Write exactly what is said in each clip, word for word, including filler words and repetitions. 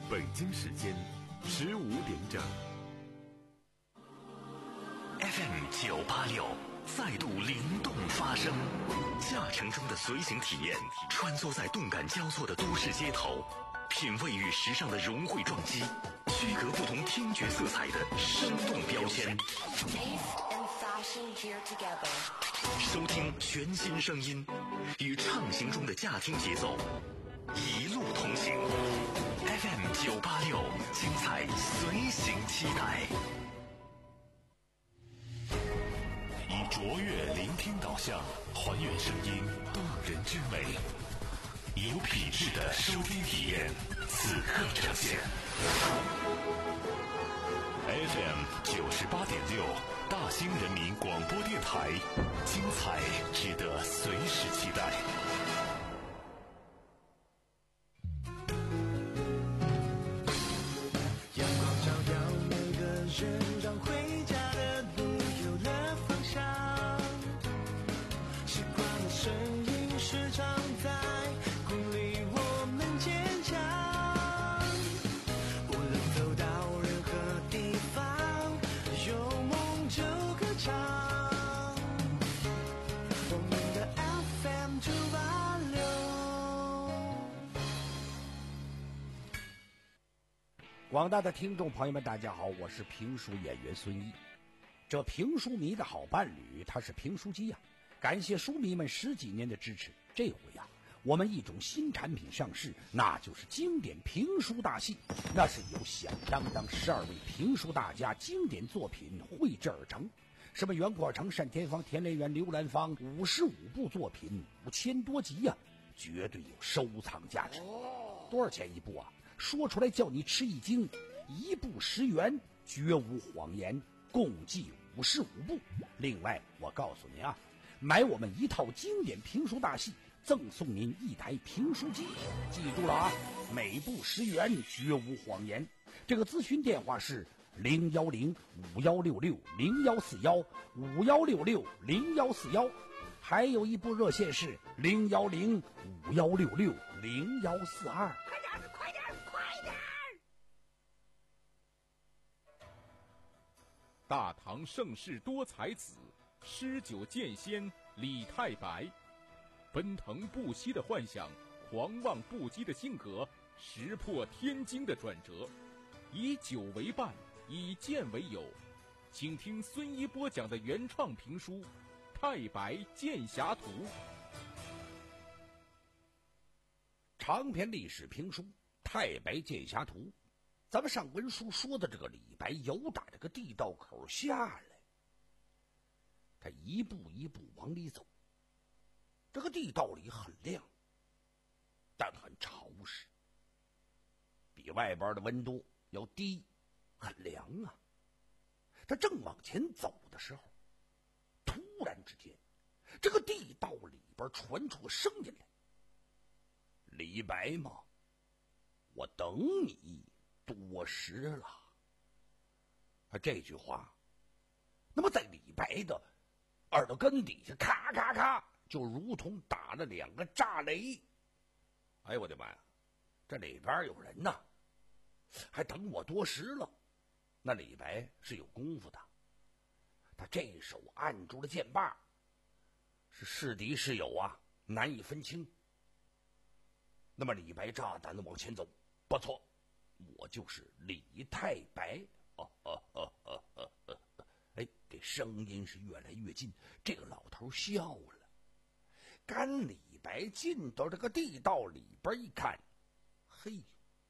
北京时间十五点整。 F M 九八六再度灵动发声，驾乘中的随行体验，穿梭在动感交错的都市街头，品味与时尚的融汇撞击，区隔不同听觉色彩的生动标签。收听全新声音，与畅行中的驾听节奏，一路同行。F M 九八六，精彩随行期待。以卓越聆听导向，还原声音动人之美，有品质的收听体验，此刻呈现。F M 九十八点六，大兴人民广播电台，精彩值得随时期待。 阳光照耀每个人，让回家的路有了方向。习惯的声音时常在鼓励我们坚强。无论走到任何地方，有梦就歌唱。我们的 F M 九八六。 广大的听众朋友们，大家好，我是评书演员孙一。这评书迷的好伴侣，他是评书机呀、啊。感谢书迷们十几年的支持，这回呀、啊，我们一种新产品上市，那就是经典评书大戏。那是由响当当十二位评书大家经典作品绘制而成，什么袁阔成、单田芳、田连元、刘兰芳，五十五部作品，五千多集呀、啊，绝对有收藏价值。多少钱一部啊？说出来叫你吃一惊，一部十元，绝无谎言，共计五十五部。另外，我告诉您啊，买我们一套经典评书大戏，赠送您一台评书机。记住了啊，每部十元，绝无谎言。这个咨询电话是零幺零五幺六六零幺四幺五幺六六零幺四幺，还有一部热线是零幺零五幺六六零幺四二。快点，快点，快点！ 大唐盛世多才子，诗酒剑仙李太白，奔腾不息的幻想，狂妄不羁的性格，石破天惊的转折，以酒为伴，以剑为友。请听孙一播讲的原创评书《太白剑侠图》。 长篇历史评书《太白剑侠图》，咱们上文书说的这个李白由打这个地道口下来，他一步一步往里走。这个地道里很亮，但很潮湿，比外边的温度要低，很凉啊。他正往前走的时候，突然之间，这个地道里边传出个声音来：“李白吗？我等你多时了。”啊，这句话，那么在李白的耳朵根底下，咔咔咔，就如同打了两个炸雷。哎呦我的妈呀，这里边有人呐，还等我多时了。那李白是有功夫的，他这手按住了剑把，是是敌是友啊，难以分清。那么李白大胆的往前走，不错，我就是李太白。哦哦哦哦哦哦！哎，这声音是越来越近，这个老头笑了。赶李白进到这个地道里边一看，嘿，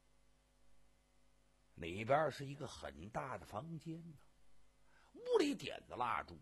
里边是一个很大的房间呢，屋里点着蜡烛，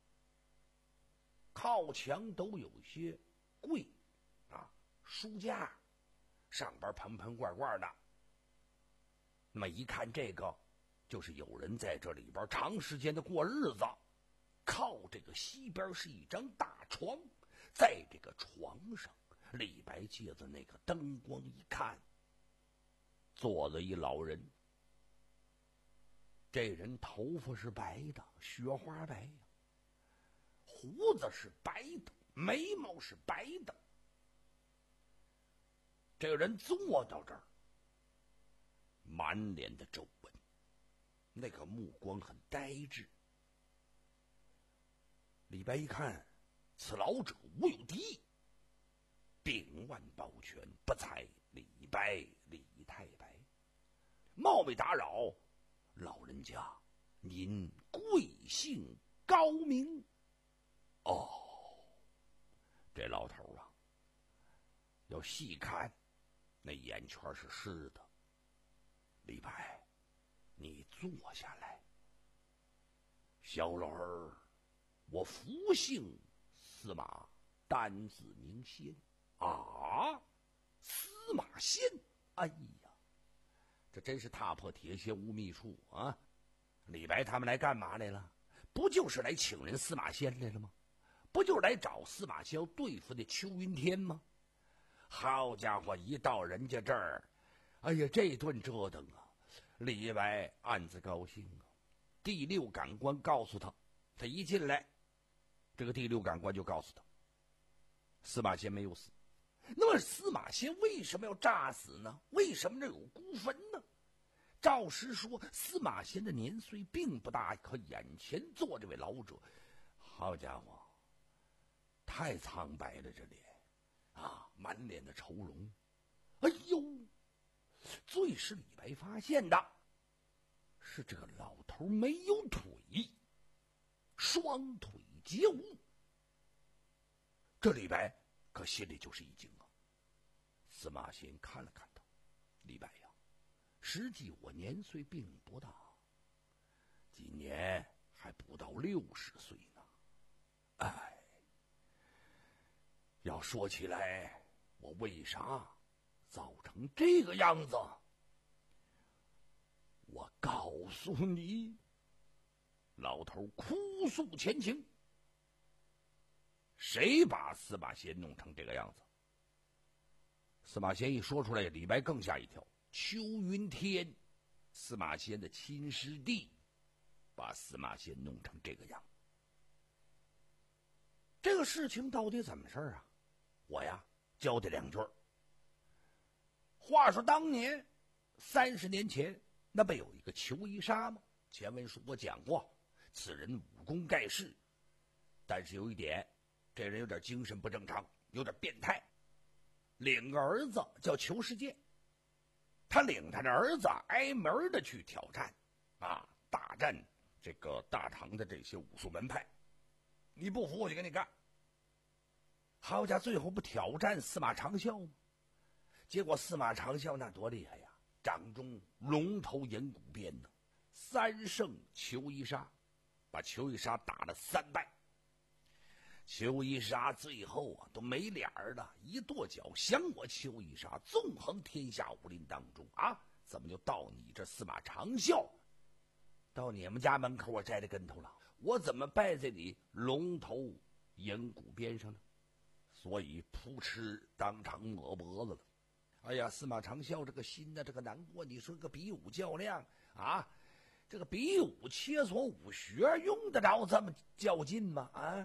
靠墙都有些柜啊，书架上边盆盆罐罐的。那么一看这个，就是有人在这里边长时间的过日子。靠这个西边是一张大床，在这个床上，李白借着那个灯光一看，坐了一老人。这人头发是白的，雪花白呀，胡子是白的，眉毛是白的。这个人坐到这儿， 满脸的皱纹，那个目光很呆滞。李白一看，此老者无有敌意，秉腕抱拳，不才李白，李太白，冒昧打扰，老人家，您贵姓高明？哦，这老头啊，要细看，那眼圈是湿的。李白，你坐下来。小老儿，我福姓司马，单字名仙。啊，司马仙！哎呀，这真是踏破铁鞋无觅处啊！李白他们来干嘛来了？不就是来请人司马仙来了吗？不就是来找司马萧对付的邱云天吗？好家伙，一到人家这儿，哎呀，这顿折腾啊！李白暗自高兴啊。第六感官告诉他，他一进来，这个第六感官就告诉他，司马仙没有死。那么司马仙为什么要诈死呢？为什么这有孤坟呢？赵石说，司马仙的年岁并不大，可眼前坐这位老者，好家伙，太苍白了，这脸啊，满脸的愁容。哎呦，最使李白发现的是这个老头没有腿，双腿皆无。这李白可心里就是一惊啊。司马仙看了看他，李白呀，实际我年岁并不大，今年还不到六十岁呢。哎，要说起来，我为啥造成这个样子？我告诉你，老头哭诉前情。谁把司马仙弄成这个样子？司马仙一说出来，李白更吓一跳。邱云天，司马仙的亲师弟，把司马仙弄成这个样。这个事情到底怎么事啊？我呀，交代两句。话说当年三十年前，那不有一个裘一杀吗？前文书我讲过，此人武功盖世，但是有一点，这人有点精神不正常，有点变态。领个儿子叫裘世界，他领他的儿子挨门的去挑战，啊，大战这个大唐的这些武术门派。你不服我就跟你干。好家伙，最后不挑战司马长啸吗？结果司马长啸那多厉害呀，掌中龙头银骨鞭呢，三胜裘一杀，把裘一杀打了三败。裘一杀最后啊都没脸儿了，一跺脚降我裘一杀，纵横天下武林当中啊，怎么就到你这司马长啸，到你们家门口我摘了跟头了？我怎么败在你龙头银骨边上呢？所以扑哧当场抹脖子了。哎呀，司马长啸这个心呢，这个难过。你说个比武较量啊，这个比武切磋武学，用得着这么较劲吗？啊！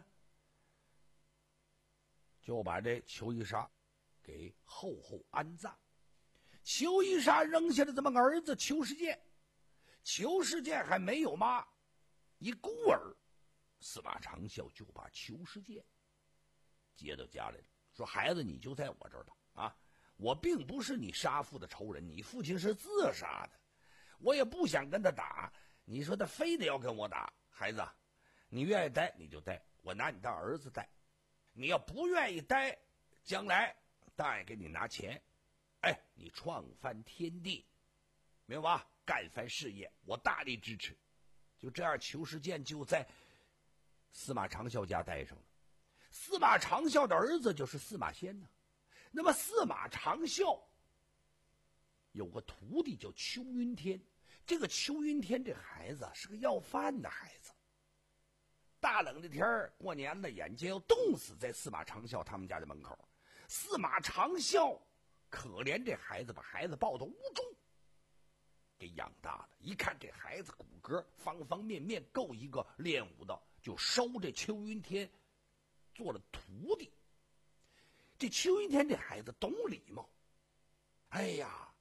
就把这裘一杀给厚厚安葬。裘一杀扔下了这么个儿子裘世界，裘世界还没有妈，一孤儿，司马长啸就把裘世界接到家来了，说孩子你就在我这儿吧，啊，我并不是你杀父的仇人，你父亲是自杀的，我也不想跟他打，你说他非得要跟我打，孩子你愿意待你就待，我拿你当儿子待，你要不愿意待，将来大爷给你拿钱，哎，你创翻天地，明白吧？干翻事业，我大力支持。就这样，裘世健就在司马长啸家待上了。司马长啸的儿子就是司马仙呢。那么司马长啸有个徒弟叫邱云天，这个邱云天这孩子是个要饭的孩子。大冷的天儿，过年了，眼睛要冻死在司马长啸他们家的门口。司马长啸可怜这孩子，把孩子抱到屋中给养大了。一看这孩子骨骼方方面面够一个练武的，就收这邱云天做了徒弟。这邱云天这孩子懂礼貌，哎呀，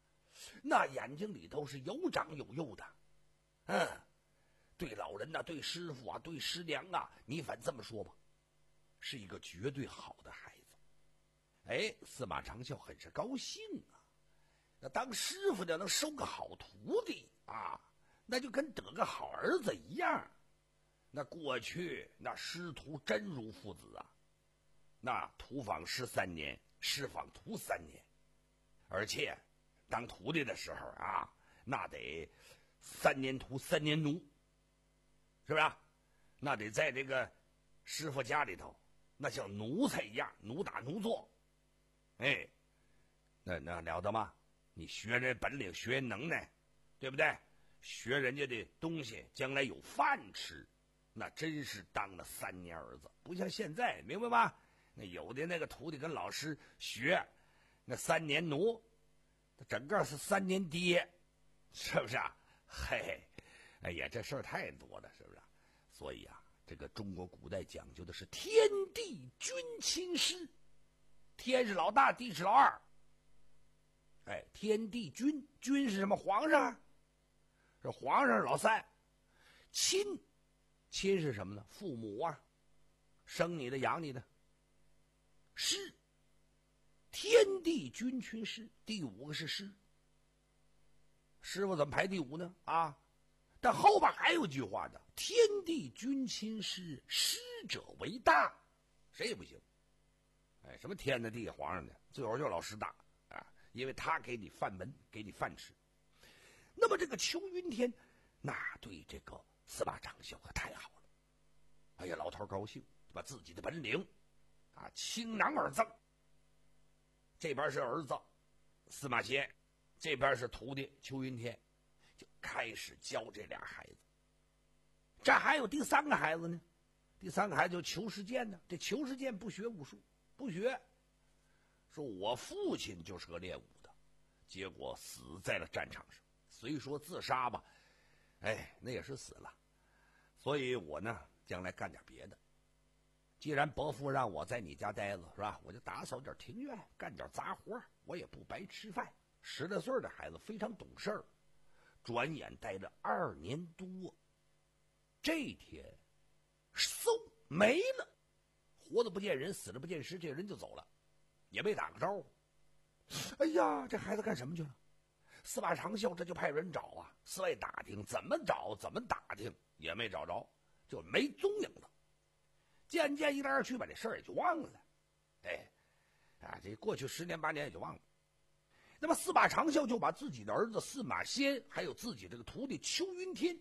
那眼睛里头是有长有幼的。嗯，对老人呐、啊，对师傅啊，对师娘啊，你反这么说吧，是一个绝对好的孩子。哎，司马长啸很是高兴啊。那当师傅的能收个好徒弟啊，那就跟得个好儿子一样。那过去那师徒真如父子啊，那徒访师三年，师访徒三年，而且当徒弟的时候啊，那得三年徒三年奴，是不是？那得在这个师傅家里头，那像奴才一样，奴打奴做。哎，那那了得吗？你学人本领，学人能耐，对不对？学人家的东西，将来有饭吃，那真是当了三年儿子，不像现在，明白吗？那有的那个徒弟跟老师学，那三年奴，他整个是三年爹，是不是啊？嘿，哎呀，这事儿太多了，是不是？所以啊，这个中国古代讲究的是天地君亲师，天是老大，地是老二。哎，天地君，君是什么？皇上，是皇上是老三。亲，亲是什么呢？父母啊，生你的养你的。师，天地君亲师，第五个是师。师傅怎么排第五呢？啊，但后边还有句话的：天地君亲师，师者为大。谁也不行。哎，什么天的地皇上的，最后就老师大啊，因为他给你饭门，给你饭吃。那么这个邱云天，那对这个司马长啸可太好了。哎呀，老头高兴，把自己的本领啊倾囊而赠。这边是儿子司马迁，这边是徒弟邱云天，就开始教这俩孩子。这还有第三个孩子呢，第三个孩子就裘世健呢。这裘世健不学武术，不学，说我父亲就是个练武的，结果死在了战场上。虽说自杀吧，哎，那也是死了。所以我呢，将来干点别的。既然伯父让我在你家待着，是吧？我就打扫点庭院，干点杂活，我也不白吃饭。十来岁的孩子非常懂事儿，转眼待了二年多。这天，嗖没了，活的不见人，死了不见尸，这人就走了，也没打个招呼。哎呀，这孩子干什么去了？司马长啸这就派人找啊，四外打听，怎么找怎么打听也没找着，就没踪影了。渐渐一来二去，把这事儿也就忘了。哎，啊，这过去十年八年也就忘了。那么司马长啸就把自己的儿子司马迁，还有自己这个徒弟邱云天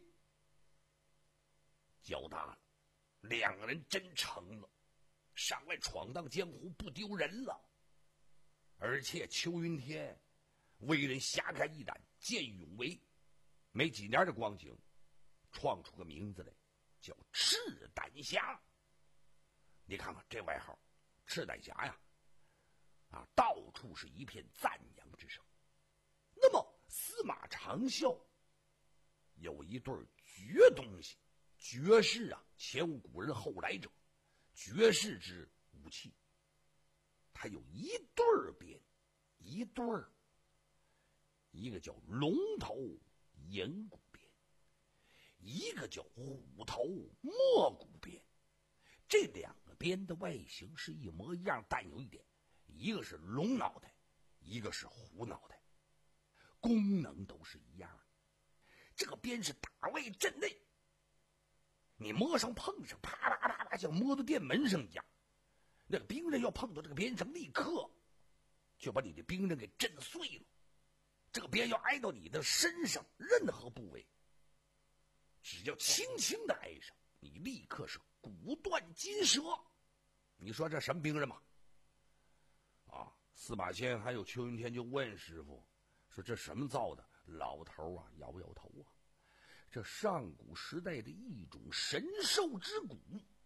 交大了，两个人真成了，上来闯荡江湖不丢人了。而且邱云天为人侠肝义胆，见义勇为，没几年的光景，创出个名字来，叫赤胆侠。你看看这外号，赤胆侠呀，啊，到处是一片赞扬之声。那么司马长啸有一对绝东西，绝世啊，前无古人后来者，绝世之武器。他有一对鞭，一对儿，一个叫龙头银骨鞭，一个叫虎头墨骨鞭。这两个鞭的外形是一模一样，但有一点，一个是龙脑袋，一个是虎脑袋，功能都是一样的。这个鞭是打外震内，你摸上碰上，啪啪啪啪，像摸到电门上一样。那个兵刃要碰到这个鞭上，立刻就把你的兵刃给震碎了。这个鞭要挨到你的身上任何部位，只要轻轻的挨上，你立刻是骨断筋折。你说这什么兵刃嘛？啊，司马迁还有邱云天就问师傅说：“这什么造的？”老头啊摇摇头啊，这上古时代的一种神兽之骨，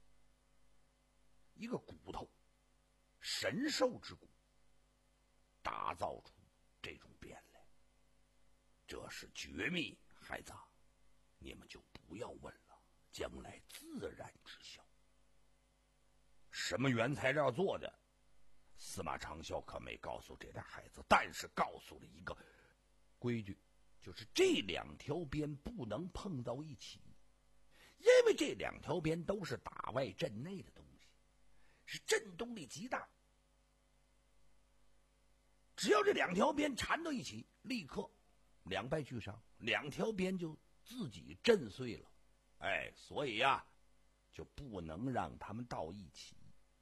一个骨头，神兽之骨，打造出这种鞭来。这是绝密，孩子，你们就不要问了，将来自然知晓。什么原材料做的，司马长啸可没告诉这俩孩子，但是告诉了一个规矩，就是这两条鞭不能碰到一起，因为这两条鞭都是打外震内的东西，是震动力极大。只要这两条鞭缠到一起，立刻两败俱伤，两条鞭就自己震碎了。哎，所以呀、啊，就不能让他们到一起。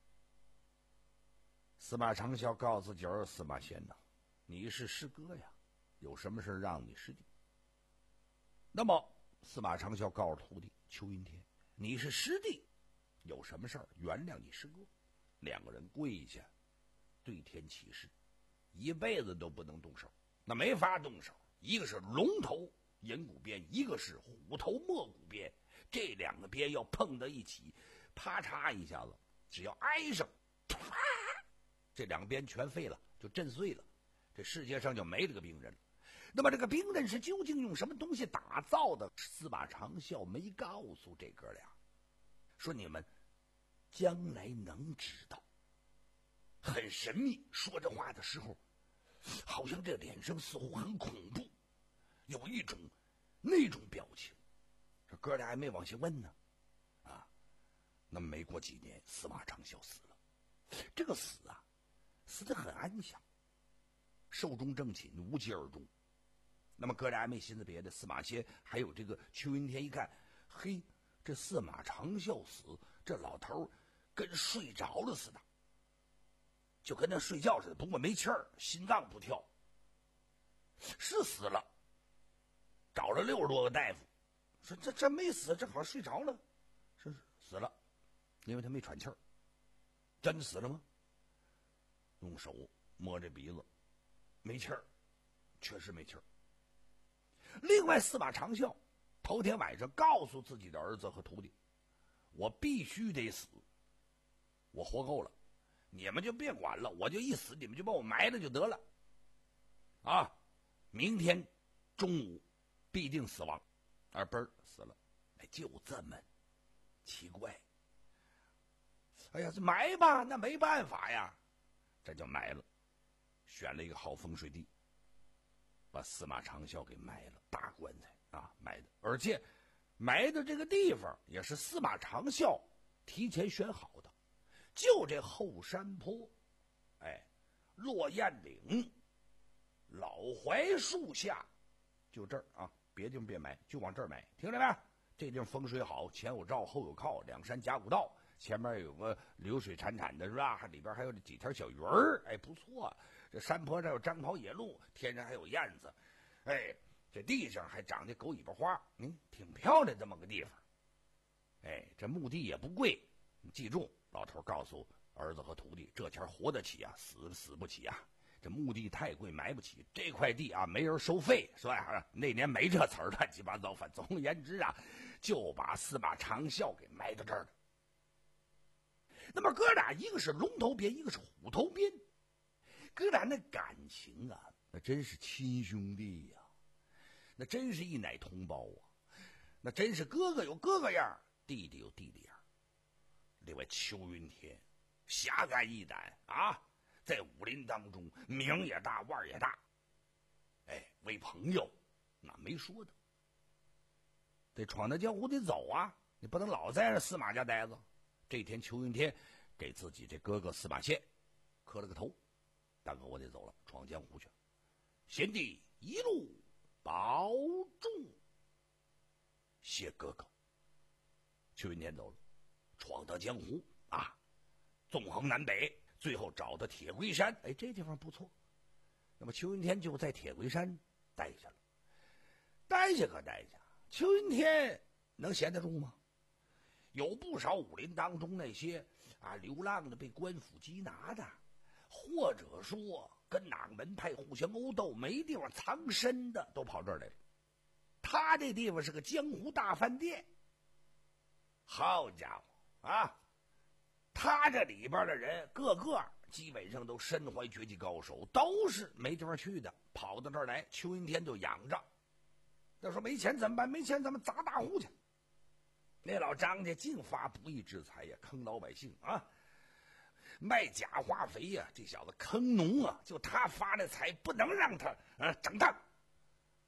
司马长啸告诉九儿：“司马迁呐，你是师哥呀，有什么事让你师弟。”那么司马长啸告诉徒弟邱云天：“你是师弟，有什么事儿原谅你师哥。”两个人跪下，对天起誓，一辈子都不能动手。那没法动手，一个是龙头银骨鞭，一个是虎头墨骨鞭，这两个鞭要碰到一起，啪嚓一下子，只要挨上，这两个鞭全废了，就震碎了，这世界上就没这个兵刃了。那么这个兵刃是究竟用什么东西打造的？司马长啸没告诉这哥俩，说你们将来能知道，很神秘。说这话的时候，好像这脸上似乎很恐怖，有一种那种表情。这哥俩还没往下问呢，啊，那么没过几年，司马长啸死了。这个死啊，死得很安详，寿终正寝，无疾而终。那么哥俩还没寻思别的，司马迁还有这个邱云天一看，嘿，这司马长啸死，这老头跟睡着了似的，就跟那睡觉似的，不过没气儿，心脏不跳，是死了。找了六十多个大夫，说这这没死，正好睡着了，是死了，因为他没喘气儿。真死了吗？用手摸这鼻子，没气儿，确实没气儿。另外，司马长啸头天晚上告诉自己的儿子和徒弟：“我必须得死，我活够了，你们就别管了，我就一死，你们就把我埋了就得了。啊，明天中午必定死亡。”而嘣儿死了，哎，就这么奇怪。哎呀，这埋吧，那没办法呀，这就埋了，选了一个好风水地，把司马长啸给埋了，大棺材啊埋的，而且埋的这个地方也是司马长啸提前选好的，就这后山坡，哎，落雁岭，老槐树下，就这儿啊，别地方别埋，就往这儿埋，听着没？这地方风水好，前有照后有靠，两山夹谷道。前面有个流水潺潺的，是吧？里边还有这几条小鱼儿，哎，不错。这山坡上有张袍野鹿，天上还有燕子，哎，这地上还长着狗尾巴花，嗯，挺漂亮这么个地方。哎，这墓地也不贵，你记住，老头告诉儿子和徒弟，这钱活得起啊，死死不起啊。这墓地太贵，埋不起。这块地啊，没人收费，说呀，那年没这词儿，乱七八糟。反总而言之啊，就把司马长啸给埋到这儿了。那么哥俩一个是龙头鞭，一个是虎头鞭，哥俩那感情啊，那真是亲兄弟呀、啊，那真是一奶同胞啊，那真是哥哥有哥哥样，弟弟有弟弟样。另外邱云天侠肝义胆啊，在武林当中名也大，腕也大，哎，为朋友那没说的，得闯荡江湖得走啊，你不能老在这司马家待着。这天邱云天给自己这哥哥司马迁磕了个头，大哥我得走了，闯江湖去，贤弟一路保重，谢哥哥。邱云天走了，闯荡江湖啊，纵横南北，最后找到铁龟山，哎，这地方不错。那么邱云天就在铁龟山待下了，待下可待下，邱云天能闲得住吗？有不少武林当中那些啊流浪的被官府缉拿的，或者说跟哪个门派互相殴斗没地方藏身的，都跑这儿来了。他这地方是个江湖大饭店，好家伙啊！他这里边的人个个基本上都身怀绝技高手，都是没地方去的，跑到这儿来，邱云天就养着。他说没钱怎么办？没钱咱们砸大户去。那老张家净发不义之财呀，坑老百姓啊，卖假化肥呀，这小子坑农啊，就他发的财不能让他啊整当。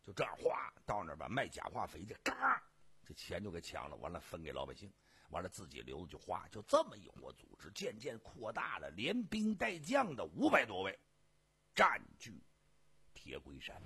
就这样哗到那儿吧，卖假化肥去，嘎，这钱就给抢了，完了分给老百姓，完了自己留着就花，就这么一伙组织，渐渐扩大了，连兵带将的五百多位，占据铁龟山。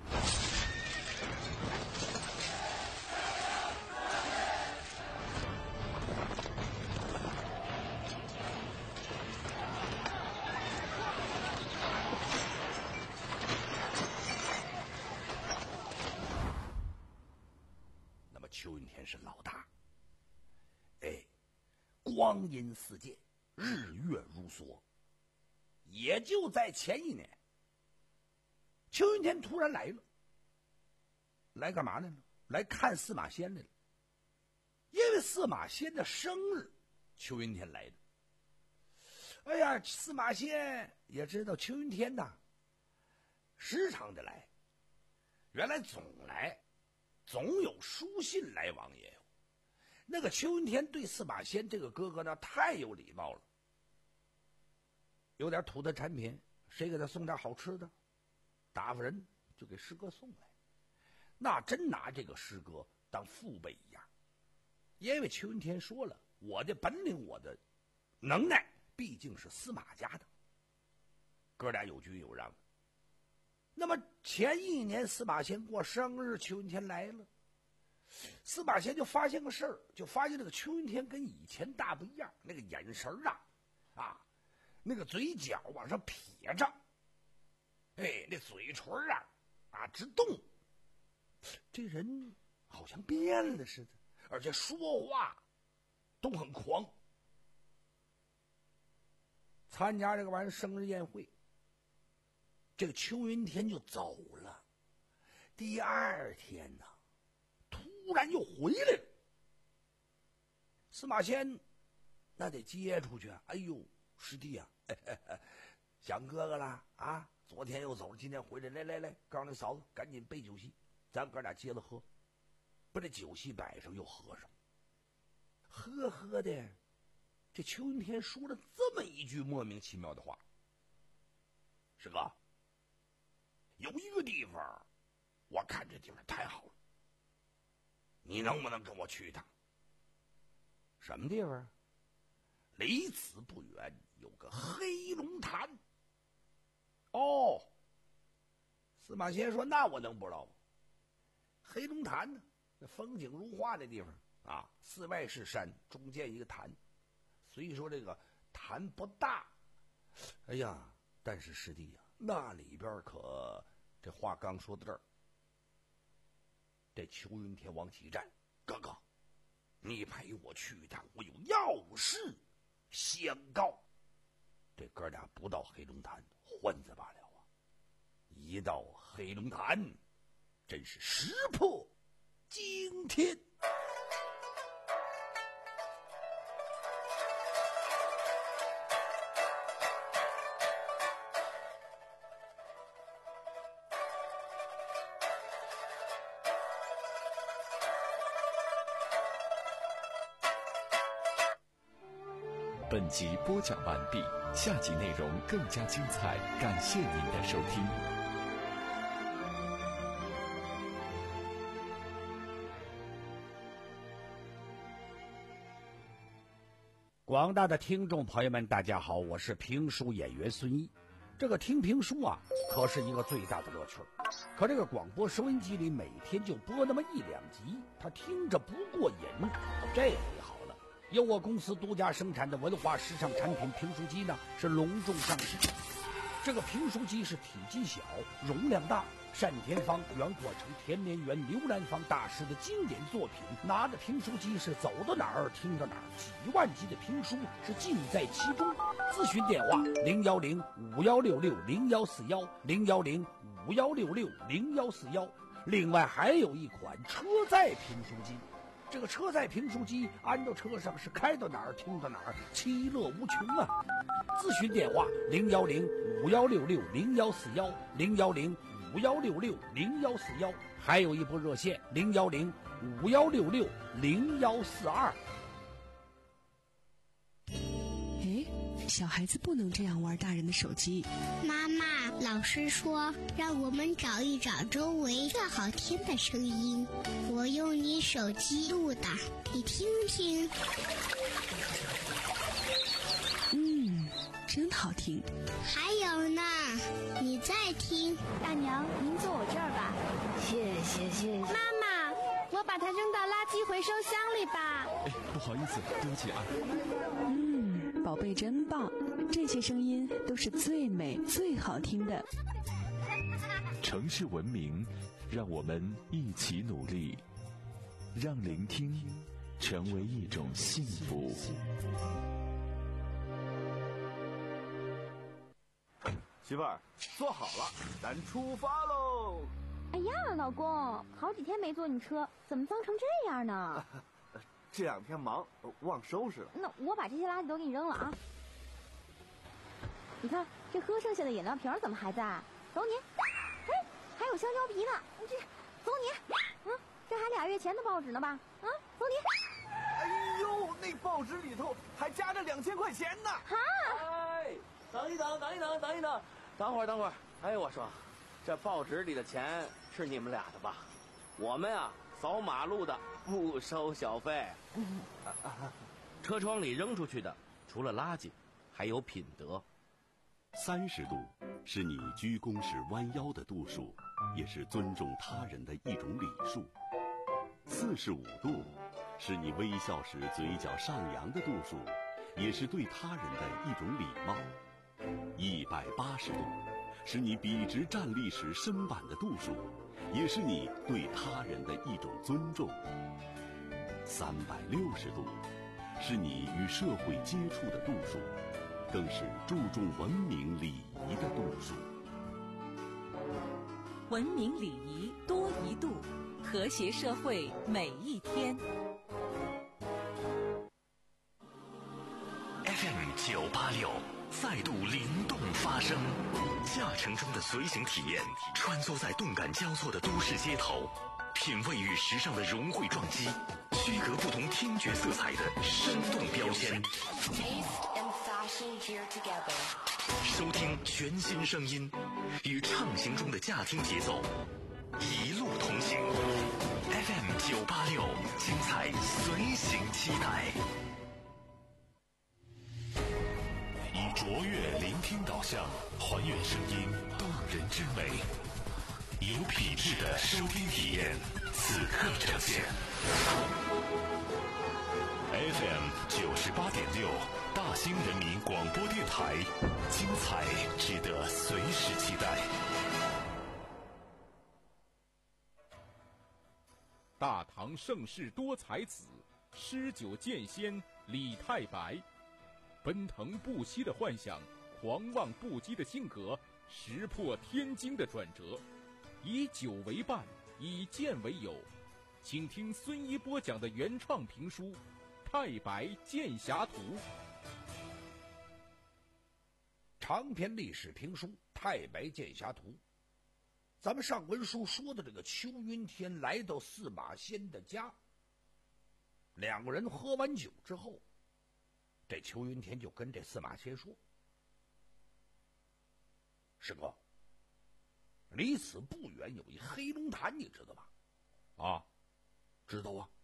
邱云天是老大，哎，光阴似箭，日月如梭。也就在前一年，邱云天突然来了，来干嘛来了？来看司马迁来了。因为司马迁的生日，邱云天来的。哎呀，司马迁也知道邱云天呐，时常的来，原来总来。总有书信来往也有。那个邱云天对司马迁这个哥哥呢太有礼貌了，有点土特产品，谁给他送点好吃的，打发人就给师哥送来，那真拿这个师哥当父辈一样。因为邱云天说了，我的本领，我的能耐毕竟是司马家的，哥俩有军有让。那么前一年司马迁过生日，邱云天来了，司马迁就发现个事儿，就发现这个邱云天跟以前大不一样，那个眼神啊，啊，那个嘴角往上撇着，哎，那嘴唇啊啊直动，这人好像变了似的，而且说话都很狂。参加这个玩意儿生日宴会，这个邱云天就走了。第二天呢，突然又回来了。司马迁那得接出去啊！哎呦，师弟啊，哎哎哎，想哥哥了啊！昨天又走了，今天回来，来来来，告诉那嫂子，赶紧备酒席，咱哥俩接着喝。把这酒席摆上，又喝上，喝喝的，这邱云天说了这么一句莫名其妙的话：“师哥，有一个地方，我看这地方太好了，你能不能跟我去一趟？”什么地方？离此不远有个黑龙潭。哦，司马迁说：“那我能不知道吗？黑龙潭呢，那风景如画的地方啊，四外是山，中间一个潭。虽说这个潭不大，哎呀，但是师弟呀、啊，那里边可这话刚说到这儿，这邱云天往起站，哥哥，你陪我去一趟，我有要事相告。这哥俩不到黑龙潭，混子罢了啊！一到黑龙潭，真是石破惊天。 本集播讲完毕，下集内容更加精彩，感谢您的收听。 广大的听众朋友们，大家好，我是评书演员孙一。这个听评书啊，可是一个最大的乐趣。可这个广播收音机里每天就播那么一两集，他听着不过瘾。这回好了，由我公司独家生产的文化时尚产品评书机呢，是隆重上市。这个评书机是体积小，容量大，单田芳、袁阔成、田连元、刘兰芳大师的经典作品。拿着评书机是走到哪儿听到哪儿，几万集的评书是尽在其中。咨询电话零幺零五幺六六零幺四幺零幺零五幺六六零幺四幺。另外还有一款车载评书机。这个车载评书机安到车上是开到哪儿听到哪儿，其乐无穷啊！咨询电话零幺零五幺六六零幺四幺零幺零五幺六六零幺四幺，还有一部热线零幺零五幺六六零幺四二。 哎，小孩子不能这样玩大人的手机。 妈妈， 老师说让我们找一找周围最好听的声音，我用你手机录的，你听听。 嗯，真好听。 还有呢，你再听。 大娘，您坐我这儿吧。 谢谢谢谢。 妈妈，我把它扔到垃圾回收箱里吧。 哎，不好意思，对不起啊。 嗯，宝贝真棒，这些声音都是最美最好听的。 城市文明，让我们一起努力，让聆听成为一种幸福。 媳妇儿，坐好了，咱出发喽！ 哎呀，老公，好几天没坐你车，怎么脏成这样呢？ 这两天忙，忘收拾了。 那我把这些垃圾都给你扔了啊！你看，这喝剩下的饮料瓶怎么还在？走你！哎，还有香蕉皮呢，这走你！嗯，这还俩月前的报纸呢吧？啊，走你！ 哎呦，那报纸里头还夹着两千块钱呢！ 哈！ 哎，等一等，等一等，等一等，等会儿，等会儿。哎，我说，这报纸里的钱是你们俩的吧？我们啊，扫马路的不收小费。 车窗里扔出去的，除了垃圾，还有品德。 三十度是你鞠躬时弯腰的度数，也是尊重他人的一种礼数。四十五度是你微笑时嘴角上扬的度数，也是对他人的一种礼貌。一百八十度是你笔直站立时身板的度数，也是你对他人的一种尊重。三百六十度是你与社会接触的度数，更是注重文明礼仪的度数。 文明礼仪多一度，和谐社会每一天。 F M 九八六再度灵动发声，驾乘中的随行体验，穿梭在动感交错的都市街头，品味与时尚的融汇撞击，区隔不同听觉色彩的生动标签。收听全新声音，与畅行中的驾听节奏，一路同行。F M 九八六，精彩随行期待。 以卓越聆听导向，还原声音动人之美，有品质的收听体验，此刻呈现。F M 九十八点六，大兴人民广播电台，精彩值得随时期待。 大唐盛世多才子，诗酒剑仙李太白。奔腾不息的幻想，狂妄不羁的性格，石破天惊的转折，以酒为伴，以剑为友。请听孙一波讲的原创评书《太白剑侠图》。 长篇历史评书《太白剑侠图》，咱们上文书说的这个邱云天来到司马仙的家，两个人喝完酒之后，这邱云天就跟这司马迁说：“师哥，离此不远有一黑龙潭，你知道吧？”“啊，知道啊。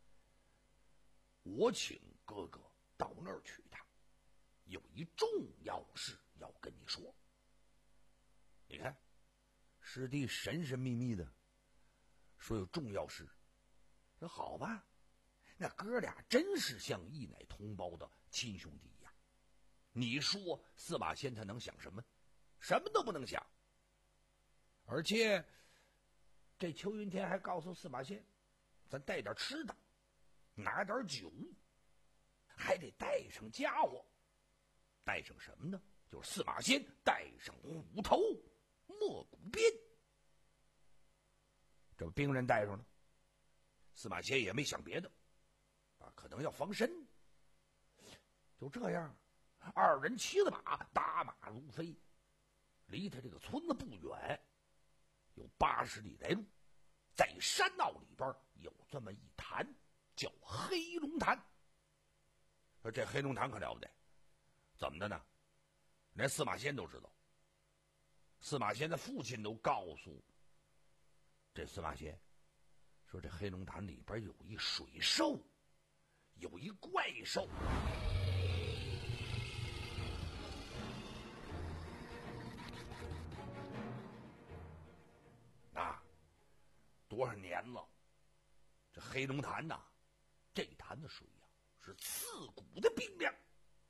我请哥哥到那儿去一趟，有一重要事要跟你说。”你看，师弟神神秘秘的说有重要事，说好吧，那哥俩真是像义乃同胞的亲兄弟一样。你说司马迁他能想什么？什么都不能想。而且这邱云天还告诉司马迁，咱带点吃的，拿点酒，还得带上家伙。带上什么呢？就是司马迁带上虎头莫古鞭。这不兵人带上了，司马迁也没想别的啊，可能要防身。就这样，二人骑着马，打马如飞，离他这个村子不远，有八十里来路。在山坳里边有这么一潭，叫黑龙潭。说这黑龙潭可了不得，怎么的呢？连司马迁都知道。 司马迁的父亲都告诉这司马迁说，这黑龙潭里边有一水兽，有一怪兽。啊，多少年了，这黑龙潭呐、啊，这潭的水呀、啊、是刺骨的冰凉。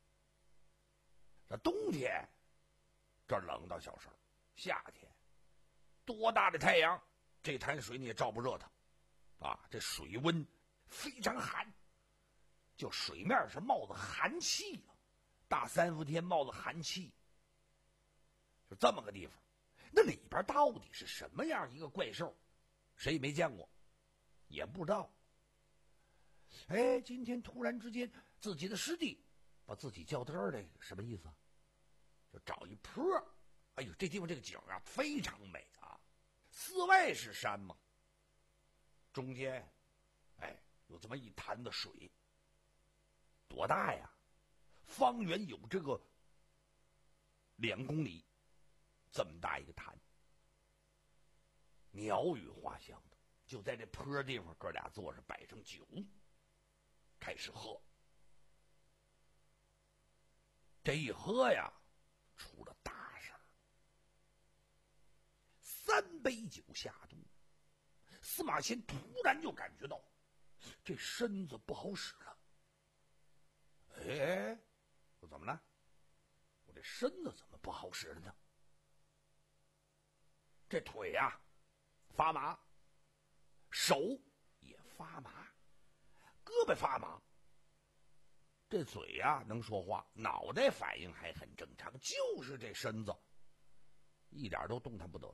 这冬天这冷到小事，夏天多大的太阳，这潭水你也照不热它啊！这水温非常寒，就水面是冒着寒气啊，大三伏天冒着寒气，就这么个地方。那里边到底是什么样一个怪兽，谁也没见过，也不知道。哎，今天突然之间，自己的师弟把自己叫到这儿来，什么意思？就找一坡，哎呦，这地方这个景啊非常美啊，四外是山嘛，中间，哎，有这么一潭的水，多大呀？方圆有这个两公里，这么大一个潭，鸟语花香的，就在这坡地方，哥俩坐着摆上酒，开始喝。这一喝呀，出了大事儿。三杯酒下肚，司马迁突然就感觉到这身子不好使了。哎，我怎么了？我这身子怎么不好使了呢？这腿呀、啊、发麻，手也发麻，胳膊发麻，这嘴呀、啊、能说话，脑袋反应还很正常，就是这身子一点都动弹不得。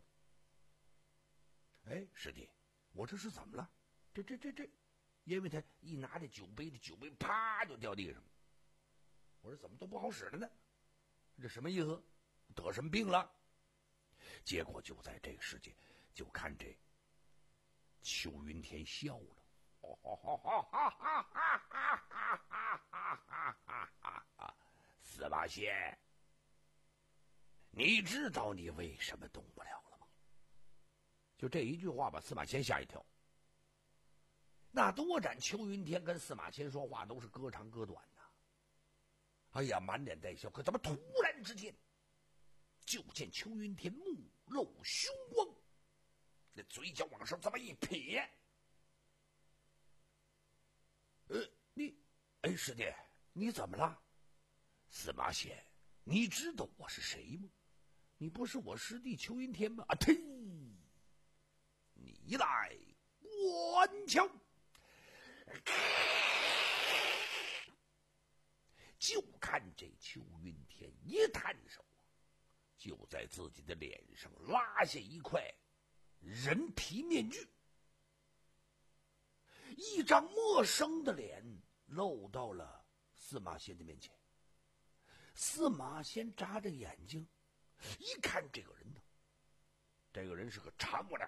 哎，师弟，我这是怎么了？这这这这，因为他一拿这酒杯，这酒杯啪就掉地上。我说怎么都不好使了呢？这什么意思？得什么病了？结果就在这个世界，就看这邱云天笑了。司马迁，你知道你为什么动不了了吗？就这一句话把司马迁吓一跳。那多盏邱云天跟司马迁说话都是歌长歌短的，哎呀，满脸带笑。可怎么突然之间，就见邱云天目露凶光，那嘴角往上这么一撇。呃，你，哎，师弟，你怎么了？司马迁，你知道我是谁吗？你不是我师弟邱云天吗？啊呸！你来观瞧。就看这邱云天一探手，就在自己的脸上拉下一块人皮面具，一张陌生的脸露到了司马迁的面前。司马迁眨着眼睛一看这个人呢，这个人是个长瓜脸，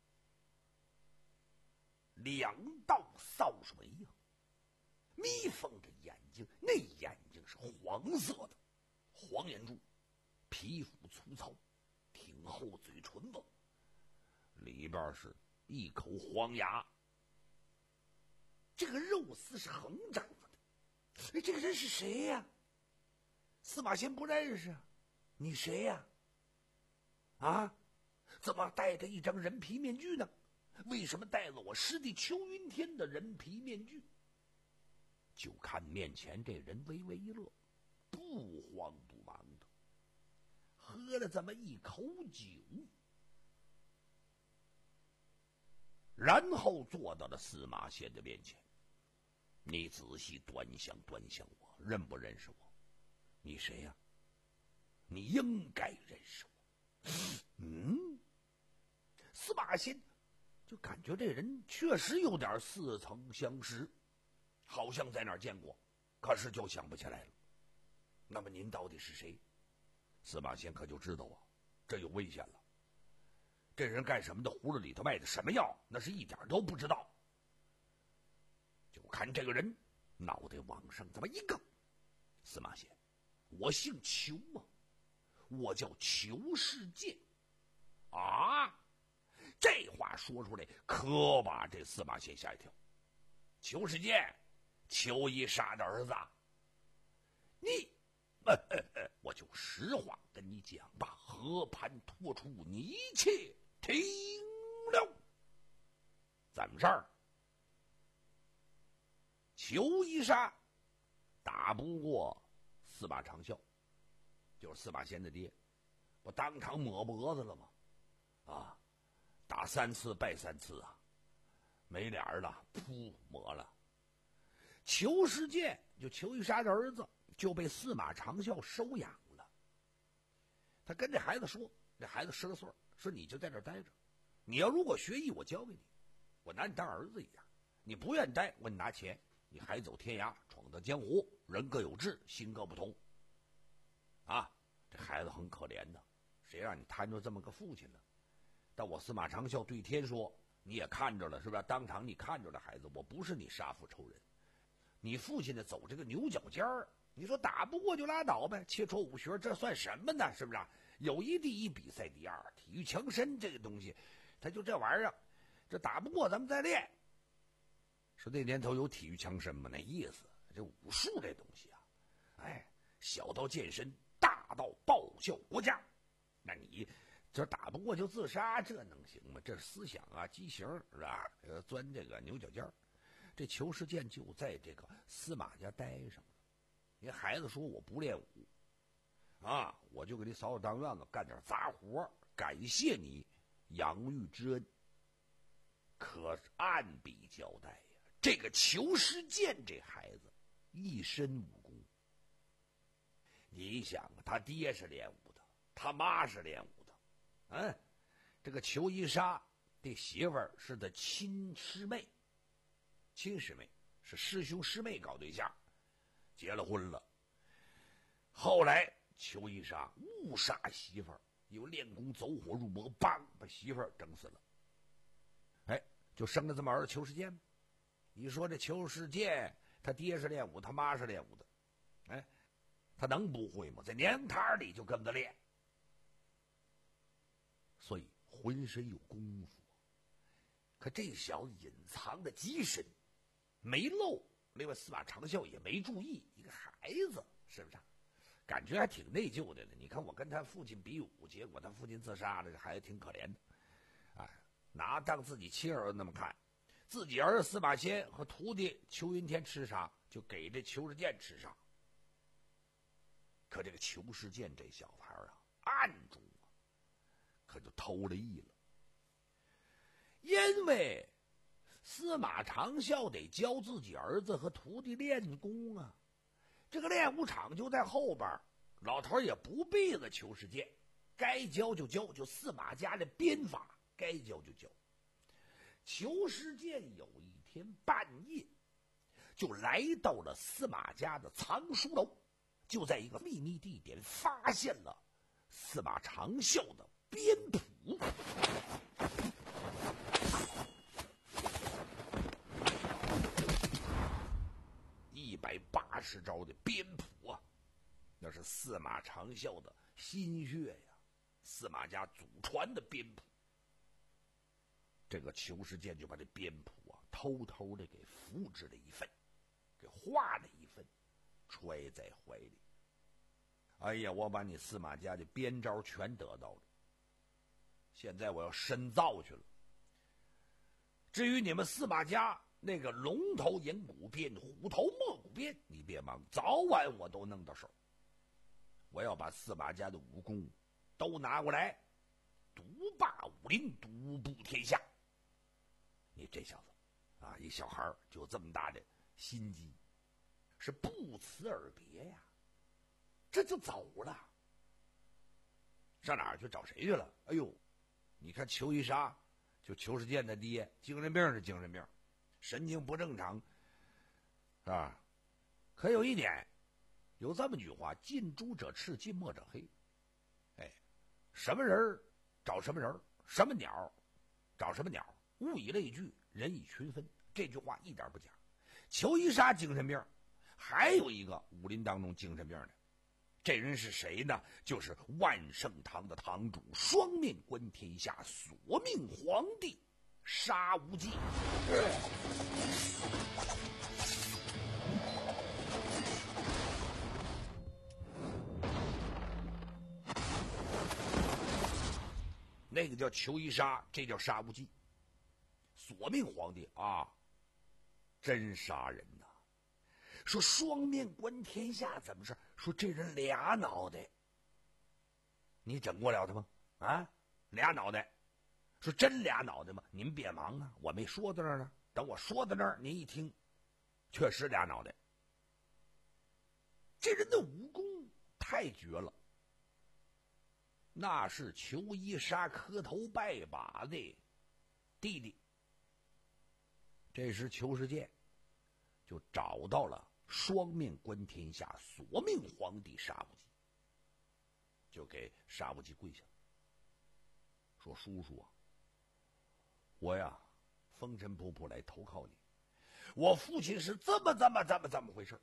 两道扫帚呀，眯缝着眼睛，那眼睛是黄色的，黄眼珠，皮肤粗糙，挺厚嘴唇子，里边是一口黄牙，这个肉丝是横长的。哎，这个人是谁呀？司马迁不认识啊，你谁呀？啊，怎么戴着一张人皮面具呢？为什么戴了我师弟邱云天的人皮面具？就看面前这人微微一乐，不慌不忙的喝了这么一口酒，然后坐到了司马迁的面前。你仔细端详端详我，认不认识我？你谁呀？你应该认识我。嗯，司马迁就感觉这人确实有点似曾相识，好像在哪儿见过，可是就想不起来了。那么您到底是谁？司马迁可就知道啊，这有危险了。这人干什么的，葫芦里头卖的什么药，那是一点都不知道。就看这个人脑袋往上这么一梗，司马迁，我姓裘啊，我叫裘世建， 啊！这话说出来，可把这司马迁吓一跳。裘世建，裘一杀的儿子，你，呃呃呃，我就实话跟你讲吧，和盘托出，你一切听了。怎么事儿？裘一杀打不过司马长啸，就是司马迁的爹，我当场抹脖子了吗？啊，打三次败三次啊，没脸了，噗，抹了。裘世建就裘一杀的儿子就被司马长啸收养了。他跟这孩子说，这孩子十来岁，说你就在这待着，你要如果学艺，我教给你，我拿你当儿子一样。你不愿待，我给你拿钱，你还走天涯，闯荡江湖，人各有志，心各不同。啊，这孩子很可怜的，谁让你摊着这么个父亲呢？但我司马长啸对天说，你也看着了，是不是？当场你看着了孩子，我不是你杀父仇人，你父亲的走这个牛角尖儿，你说打不过就拉倒呗，切磋武学，这算什么呢？是不是？友谊第一，比赛第二，体育强身这个东西，他就这玩意儿，这打不过咱们再练。说那年头有体育强身吗？那意思，这武术这东西啊，哎，小到健身，大到报效国家，那你这打不过就自杀，这能行吗？这思想啊，畸形是吧？呃，钻这个牛角尖儿。这裘世建就在这个司马家待上了。人孩子说我不练武，啊，我就给你扫扫当院子，干点杂活，感谢你养育之恩。可暗笔交代呀，这个裘世建这孩子一身武功。你想啊，他爹是练武的，他妈是练武的，嗯，这个裘一杀这媳妇儿是他亲师妹，亲师妹是师兄师妹搞对象，结了婚了。后来裘一杀误杀媳妇儿，又练功走火入魔，梆把媳妇儿整死了。哎，就生了这么儿子裘世建。你说这裘世建，他爹是练武，他妈是练武的，哎，他能不会吗？在娘胎里就跟着练，所以浑身有功夫。可这小子隐藏的极深，没露，另外司马长啸也没注意，一个孩子是不是？感觉还挺内疚的呢。你看我跟他父亲比武，结果他父亲自杀了，这孩子挺可怜的，哎，拿当自己亲儿子那么看。自己儿子司马迁和徒弟裘云天吃啥，就给这裘世建吃啥。可这个裘世建这小孩啊，暗中啊，可就偷了艺了。因为司马长啸得教自己儿子和徒弟练功啊，这个练武场就在后边，老头也不避着裘世建，该教就教，就司马家的鞭法，该教就教。裘世建有一天半夜就来到了司马家的藏书楼，就在一个秘密地点发现了司马长啸的鞭谱。一百八十招的鞭谱啊，那是司马长啸的心血呀，司马家祖传的鞭谱。这个裘世建就把这鞭谱啊偷偷的给复制了一份，给画了一份，揣在怀里。哎呀，我把你司马家的鞭招全得到了，现在我要深造去了。至于你们司马家那个龙头银骨鞭、虎头墨骨鞭，你别忙，早晚我都弄到手。我要把司马家的武功都拿过来，独霸武林，独步天下。你这小子啊，一小孩就这么大的心机，是不辞而别呀，这就走了。上哪儿去找谁去了？哎呦，你看裘一杀，就裘世建的爹，精神病是精神病，神经不正常啊。可有一点，有这么句话：近朱者赤，近墨者黑。哎，什么人找什么人，什么鸟找什么鸟，物以类聚，人以群分。这句话一点不假。裘一杀精神病，还有一个武林当中精神病的， 这人是谁呢？就是万圣堂的堂主，双面观天下索命皇帝沙无忌。那个叫裘一杀，这叫沙无忌。索命皇帝啊，真杀人呐！说双面观天下怎么事？说这人俩脑袋，你整过了他吗？啊，俩脑袋。说真俩脑袋吗？你们别忙啊，我没说到那儿呢。等我说到那儿，您一听，确实俩脑袋。这人的武功太绝了，那是裘一杀磕头拜把的弟弟。这时裘世健就找到了双面观天下索命皇帝沙无忌，就给沙无忌跪下，说：“叔叔啊，我呀风尘仆仆来投靠你，我父亲是这么这么这么这么回事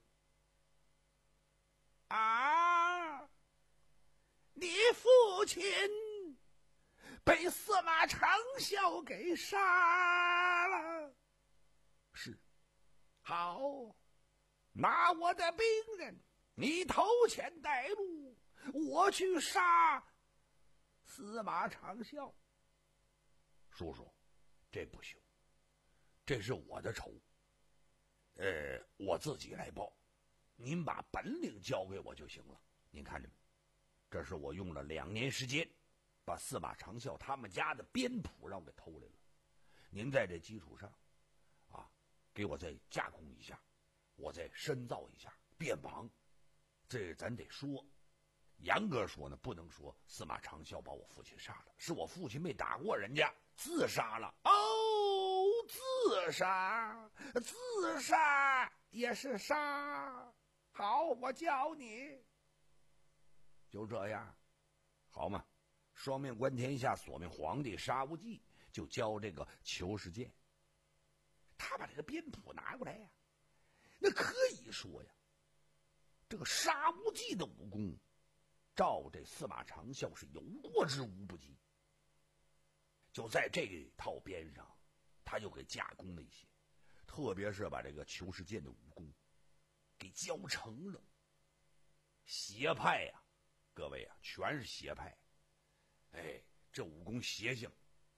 啊！你父亲被司马长啸给杀了。是，好，拿我的兵刃，你头前带路，我去杀司马长啸。叔叔，这不行，这是我的仇，呃，我自己来报，您把本领交给我就行了。您看着没？这是我用了两年时间，把司马长啸他们家的鞭谱让给偷来了。您在这基础上，啊，给我再加工一下，我再深造一下，别忙。这咱得说，严格说呢，不能说司马长啸把我父亲杀了，是我父亲没打过人家，自杀了。哦，自杀，自杀也是杀。好，我教你。就这样，好嘛？双面观天下索命皇帝沙无忌就教这个裘世健，他把这个鞭谱拿过来呀，那可以说呀，这个沙无忌的武功，照这司马长啸是有过之无不及。就在这套边上，他就给加工了一些，特别是把这个裘世健的武功给教成了。邪派呀、啊，各位啊，全是邪派。哎，这武功邪性，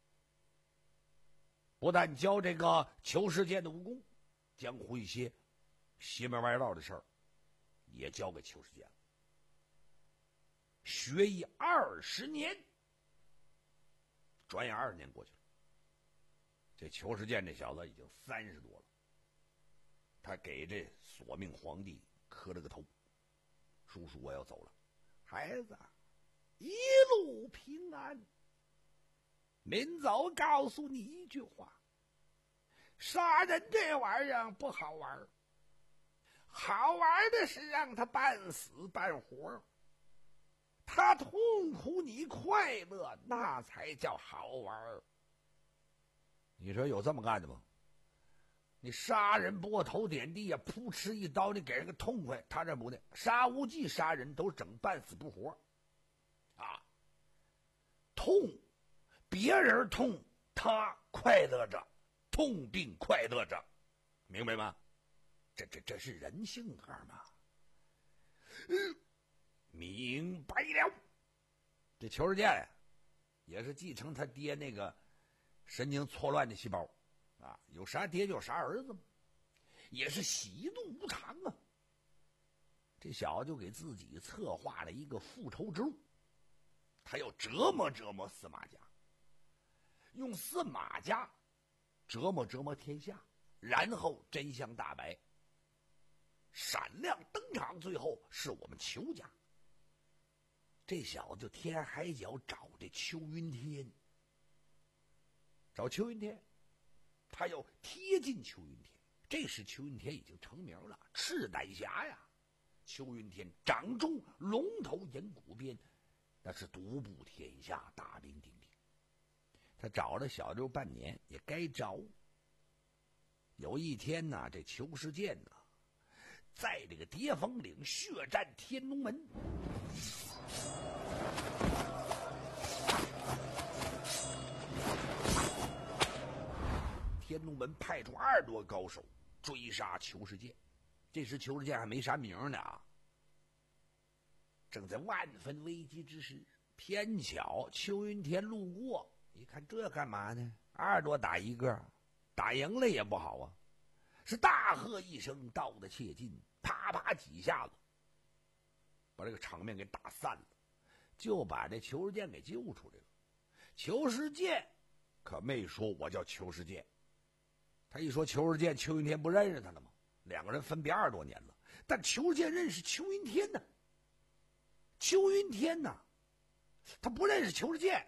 不但教这个裘世健的武功，江湖一些邪门歪道的事儿也交给裘世健了。学艺二十年，转眼二十年过去了，这裘世健这小子已经三十多了。他给这索命皇帝磕了个头：“叔叔，我要走了，孩子。”一路平安。临走告诉你一句话，杀人这玩意儿不好玩，好玩的是让他半死半活，他痛苦你快乐，那才叫好玩。你说有这么干的吗？你杀人不过头点地呀，扑哧一刀，你给人个痛快。他这不的，沙无忌杀人都整半死不活。啊，痛，别人痛，他快乐着，痛并快乐着，明白吗？这这这是人性格嘛？嗯，明白了。这裘世健也是继承他爹那个神经错乱的细胞啊，有啥爹就有啥儿子嘛，也是喜怒无常啊。这小子就给自己策划了一个复仇之路。他要折磨折磨司马家，用司马家折磨折磨天下，然后真相大白，闪亮登场，最后是我们裘家。这小子就天海角找这邱云天，找邱云天，他要贴近邱云天。这时邱云天已经成名了，赤胆侠呀！邱云天掌中龙头银骨鞭，那是独步天下，大名鼎鼎。他找了小六半年，也该着。有一天呢，这裘世健呢， 在这个叠峰岭血战天龙门。天龙门派出二十多个高手追杀裘世剑，这时裘世剑还没啥名呢啊！正在万分危机之时，偏巧邱云天路过，一看这干嘛呢？二十多打一个，打赢了也不好啊！是大喝一声，刀的切近，啪啪几下子，把这个场面给打散了，就把这裘世剑给救出来了。裘世剑可没说我叫裘世剑。他一说裘世剑，邱云天不认识他了吗？两个人分别二十多年了，但裘世剑认识邱云天呢。邱云天呢，他不认识裘世剑。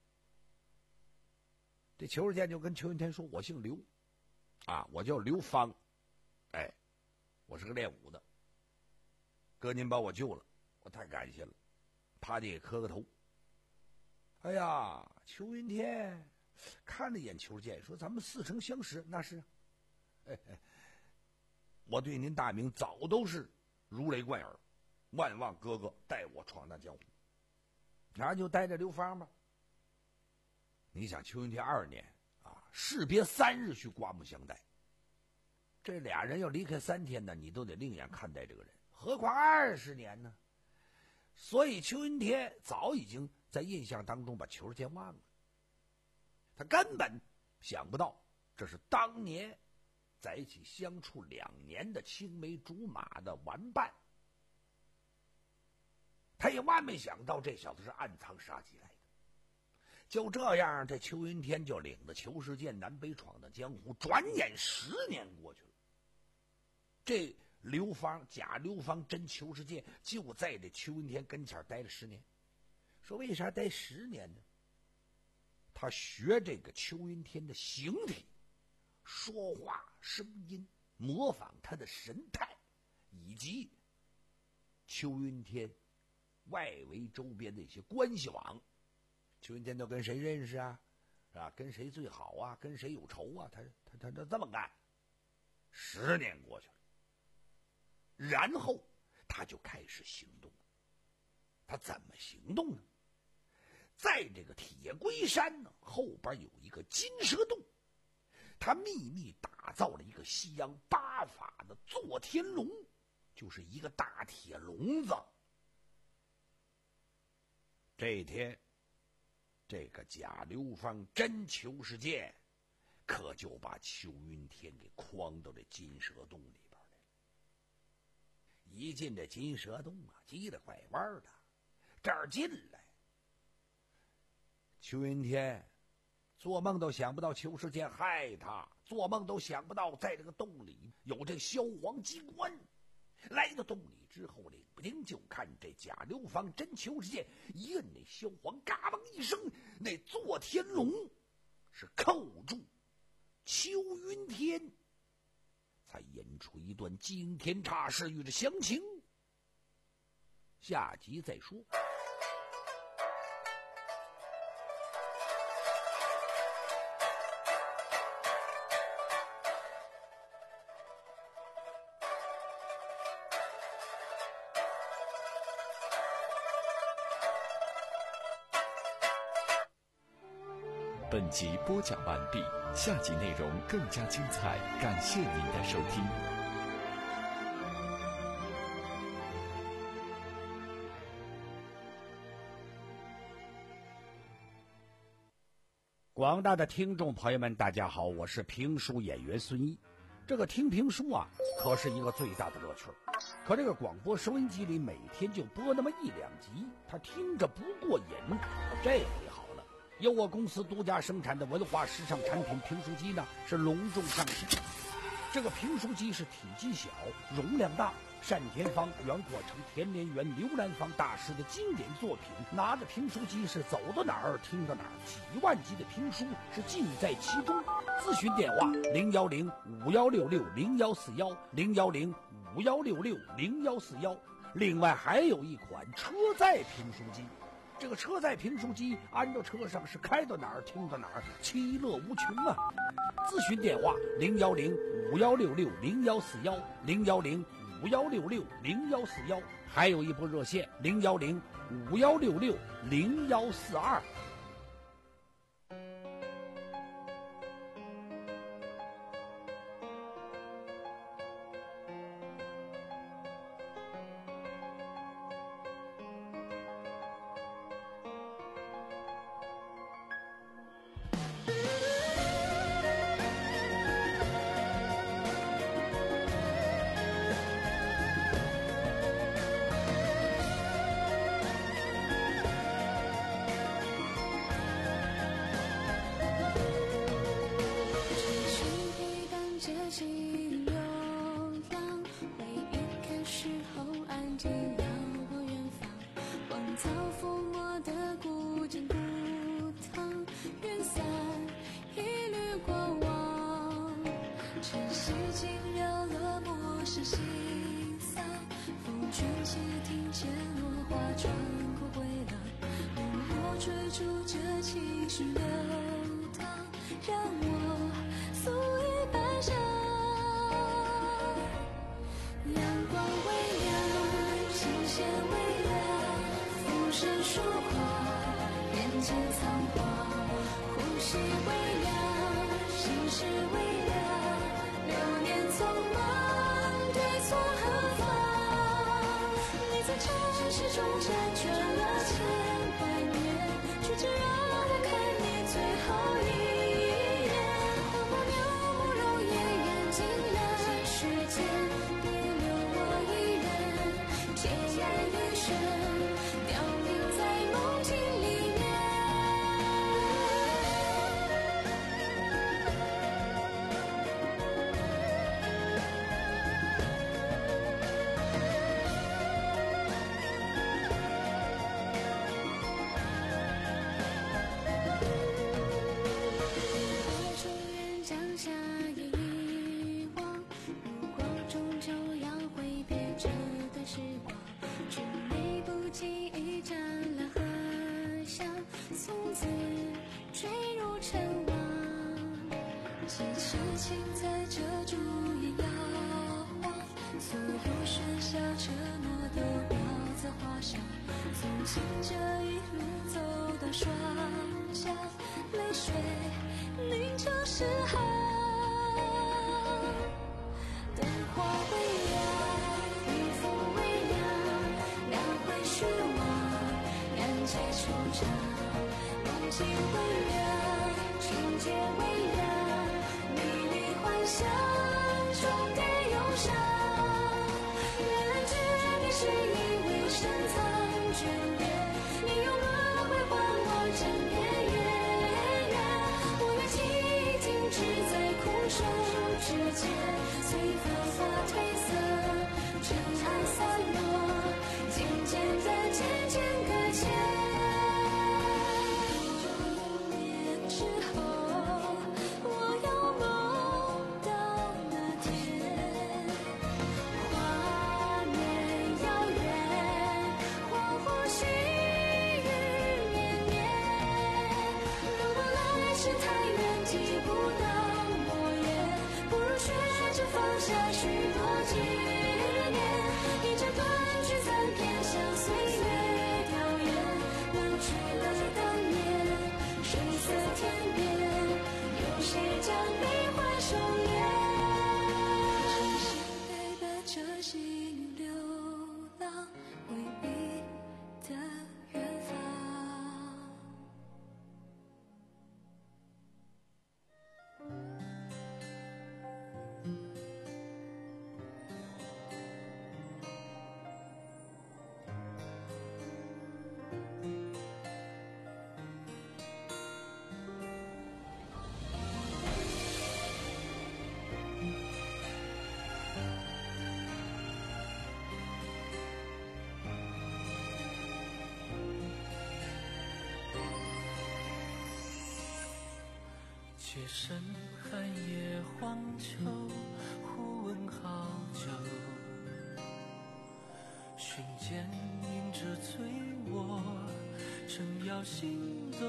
这裘世剑就跟邱云天说：“我姓刘，啊，我叫刘芳，哎，我是个练武的。哥，您把我救了，我太感谢了，趴地也磕个头。”哎呀，邱云天看了一眼裘世剑，说：“咱们似曾相识。”那是，哎哎，我对您大名早都是如雷贯耳，万望哥哥带我闯荡江湖。然后就带着刘芳吧。你想，邱云天二年啊，士别三日去刮目相待。这俩人要离开三天呢，你都得另眼看待这个人，何况二十年呢？所以邱云天早已经在印象当中把裘世剑忘了。他根本想不到，这是当年在一起相处两年的青梅竹马的玩伴。他也万没想到，这小子是暗藏杀机来的。就这样，这邱云天就领着裘世剑南北闯荡江湖。转眼十年过去了，这刘芳假刘芳真裘世剑就在这邱云天跟前待了十年。说为啥待十年呢？他学这个邱云天的形体，说话声音，模仿他的神态，以及邱云天外围周边的一些关系网。邱云天都跟谁认识啊？是吧？跟谁最好啊？跟谁有仇啊？他他他他这么干。十年过去了，然后他就开始行动。他怎么行动呢？在这个铁龟山呢后边有一个金蛇洞，他秘密打造了一个西洋八法的坐天龙，就是一个大铁笼子。这天，这个假刘芳真裘世剑可就把邱云天给诓到这金蛇洞里边来了。一进这金蛇洞啊，急得拐弯的，这儿进来，邱云天做梦都想不到裘世剑害他，做梦都想不到在这个洞里有这萧黄机关。来到洞里之后，冷不丁就看这假刘芳真裘世剑一摁那萧黄，嘎嘣一声，那坐天龙是扣住邱云天，才演出一段惊天差事与这详情，下集再说。 本集播讲完毕，下集内容更加精彩，感谢您的收听。 广大的听众朋友们，大家好，我是评书演员孙一。这个听评书啊，可是一个最大的乐趣。可这个广播收音机里每天就播那么一两集，他听着不过瘾。这回好了，由我公司独家生产的文化时尚产品评书机呢，是隆重上市。这个评书机是体积小，容量大，单田芳、袁阔成、田连元、刘兰芳大师的经典作品。拿着评书机是走到哪儿听到哪儿，几万集的评书是尽在其中。咨询电话零幺零五幺六六零幺四幺零幺零五幺六六零幺四幺。另外还有一款车载评书机。这个车载评书机安到车上是开到哪儿听到哪儿，其乐无穷啊！咨询电话零幺零五幺六六零幺四幺零幺零五幺六六零幺四幺，还有一部热线零幺零五幺六六零幺四二。 却深寒夜荒丘，忽闻好酒，寻剑迎着醉卧，正要心动。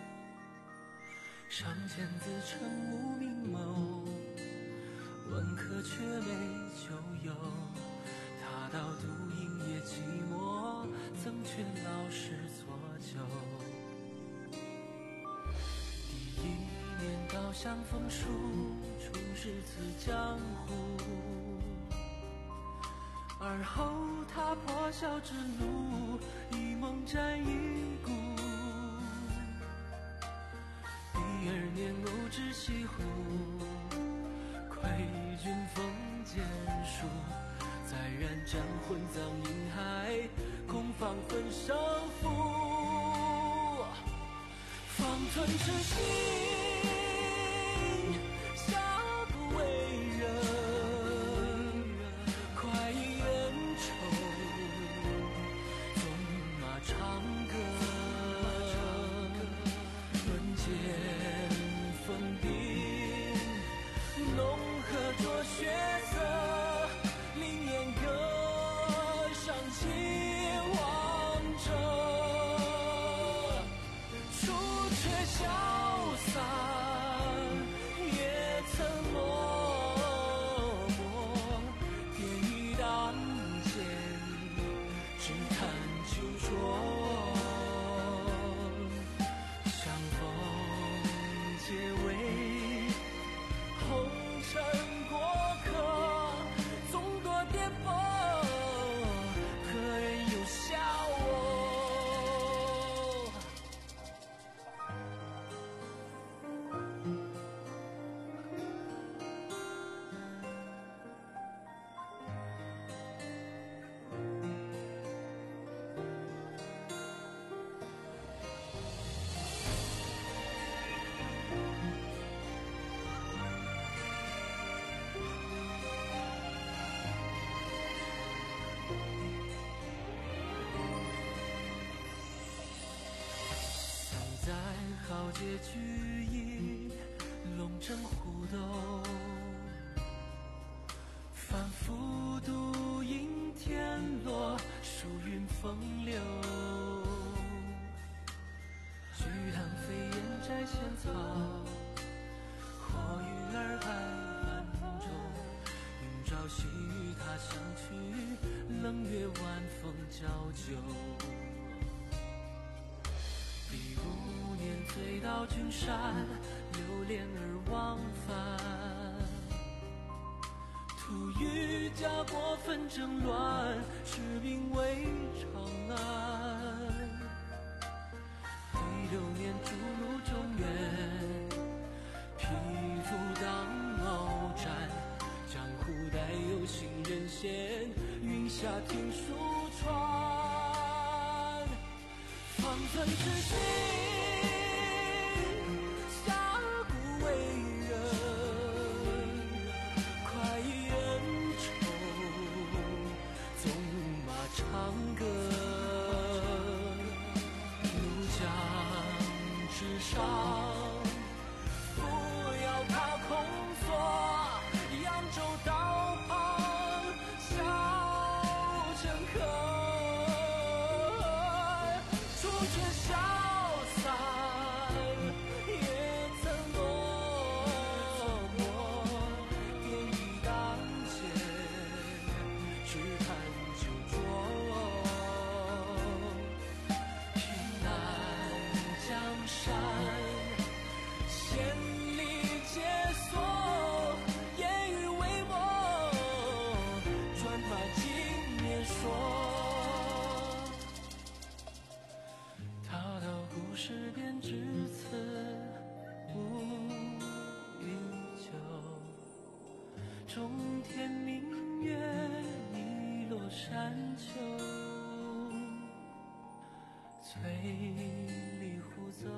上剑自称无名谋，问客可却没就有。他到独饮也寂寞，曾劝老师做酒。第一年到相逢处，初识此江湖。而后他破晓之路，一梦沾一顾。第二年偶至西湖，窥君风剑术，再燃战魂葬银海，空放魂生负。方寸之心，下不为人，快意恩仇，纵马长歌，论剑锋柄，浓河着血色，凌烟歌上起王者。除却潇洒，也曾默默点一当剑，只叹酒浊。相逢皆为红尘过客，纵多颠簸，何人又笑我？在豪杰聚义，龙争虎斗，反复独饮天落，疏云风流。巨浪飞燕摘仙草，或与洱海泛舟。云朝夕与他相去，冷月晚风交酒。第五年醉到君山，流连而忘返。突遇家国纷争乱，士兵围长安。第六年逐鹿中原，匹夫当鏖战。江湖代有新人贤，云下听书传。方寸之心，下不为人，快意恩仇，纵马长歌。怒江之上，扶摇踏空索，扬州道旁，笑成河。除却潇洒，也曾默默点一当剑，只叹酒浊。平南江山，千里皆锁，烟雨微漠，转马经年说。他到故事便至此无云久，中天明月已落山丘，翠里忽走。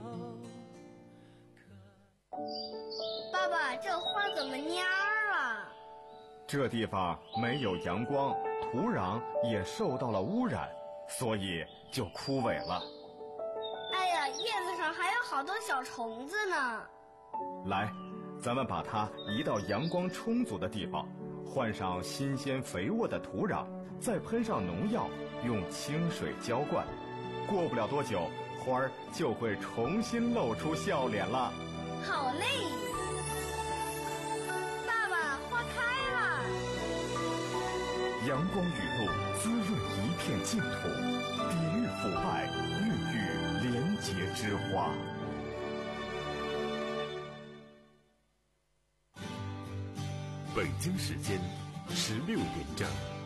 爸爸，这花怎么蔫儿了？ 这地方没有阳光，土壤也受到了污染，所以就枯萎了。 哎呀，叶子上还有好多小虫子呢。 来，咱们把它移到阳光充足的地方，换上新鲜肥沃的土壤，再喷上农药，用清水浇灌。过不了多久，花儿就会重新露出笑脸了。 好嘞！爸爸，花开了。 阳光雨露滋润一片净土，抵御腐败，孕育廉洁之花。 北京时间十六点整。